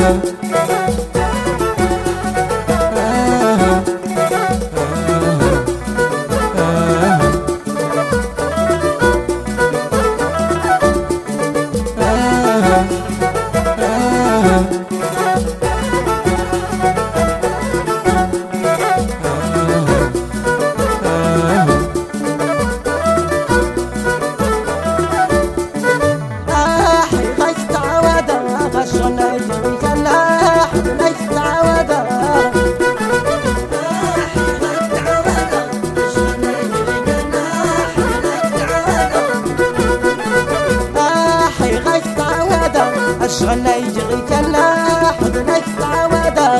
أشغلنا يجري كنا حضنك تعودا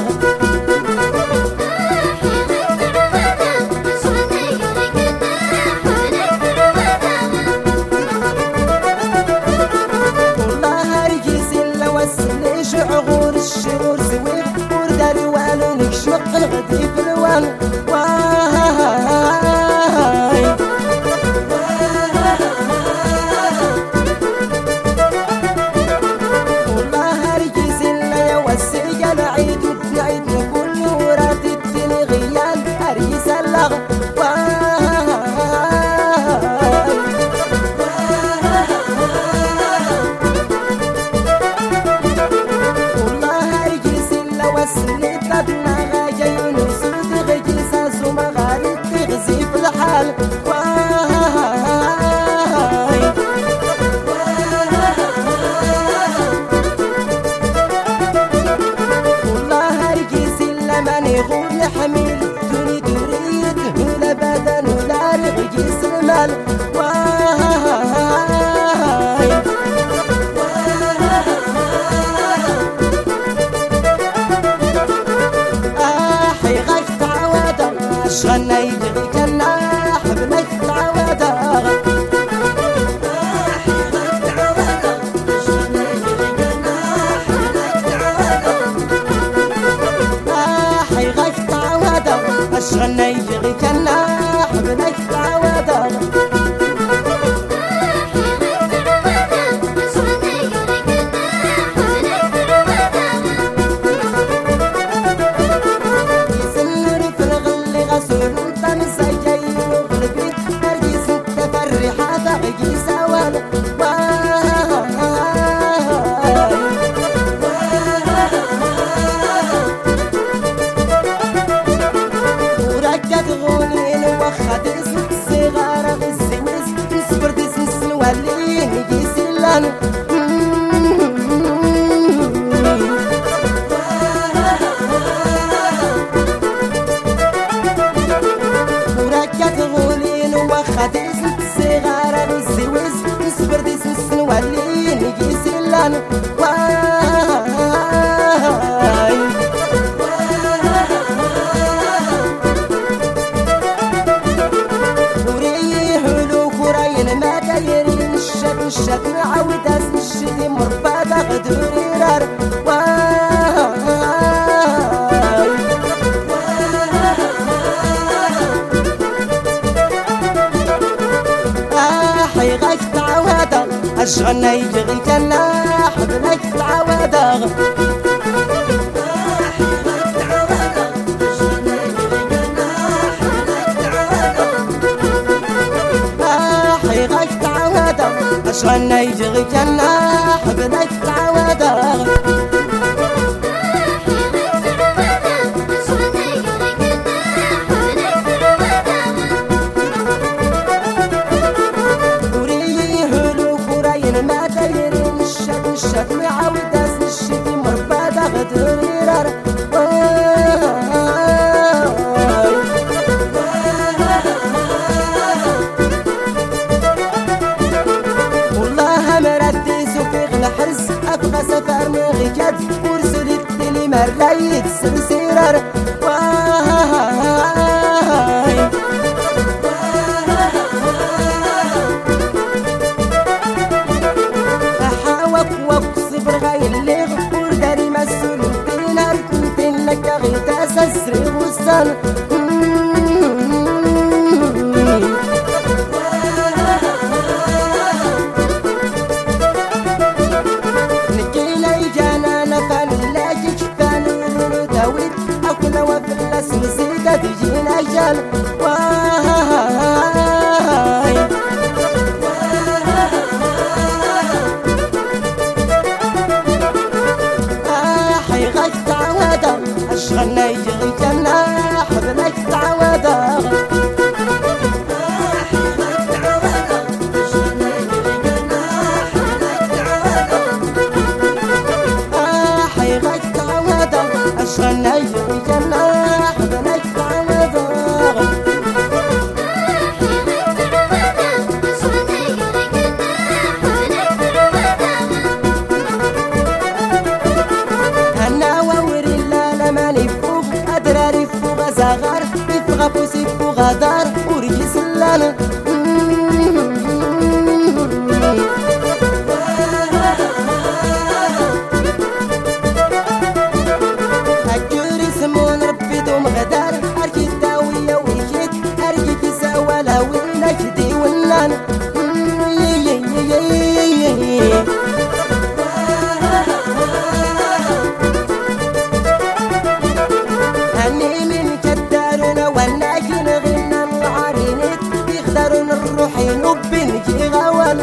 والله رجيس إلا وسلي شعور الشرور زويل وردار والو نكشمق الغدي في الوان حميل دوني دريد ولا بدن ولا رغيس المال حي غاك تعودا شغلنا يجري كنا حبلك تعودا أشغلنا يجري كنا حبلك تعودا يسنر في الغل غسول انت مسجين وغلبي هرجيس التفرحة تغجي سوال وخد اسم الصغار بالسويس نصبر دسم السنوالي نجي سلان وركت غولين وخد اسم الصغار بالسويس نصبر دسم السنوالي نجي سلان الشد معود اسم الشدي مربادة غدوري رار حي غاك تعودا أشغلنا يجري كنا حبلك تعودا أشغلنا يجري كنا حبلك تعودا وريه هلو كورين ما دايرين الشد معود اسم الشدي مربادة غدوري رار أبغى سفر مغيكات ورسلت لي مرايد سرسيرار أحاوك وقصبر غاي الليغ ورداري مسؤول بينار كنتين لك غيت أسسري وصان غوال واي حي غاك تعودا أشغلنا يجري جناح بلك تعودا أشغلنا يجري جناح بلك تعودا هنا ووري لا ماني فوق أدراري فوق زغار يفغى بوسي فوق غدار ورجي سلانة نجدي ولان هني من كدارنا والناجين غنى العرينيت يختارون الروحين وبنجي غوال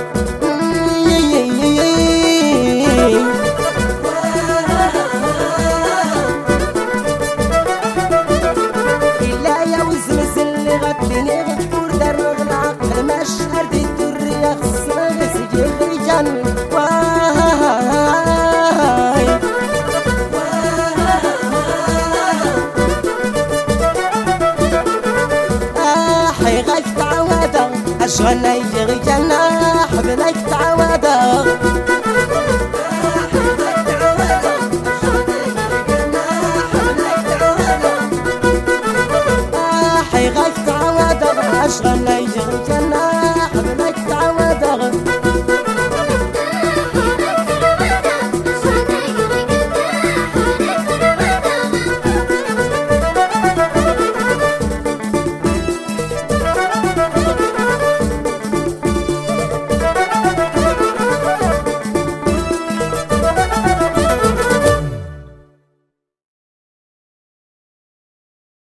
إلا يا وزمز اللي غدني مشهر دي الدرية خصنا سجل رجال واي حي غاك تعودا أشغلنا يجري جناح بلك تعودا حي غاك تعودا أشغلنا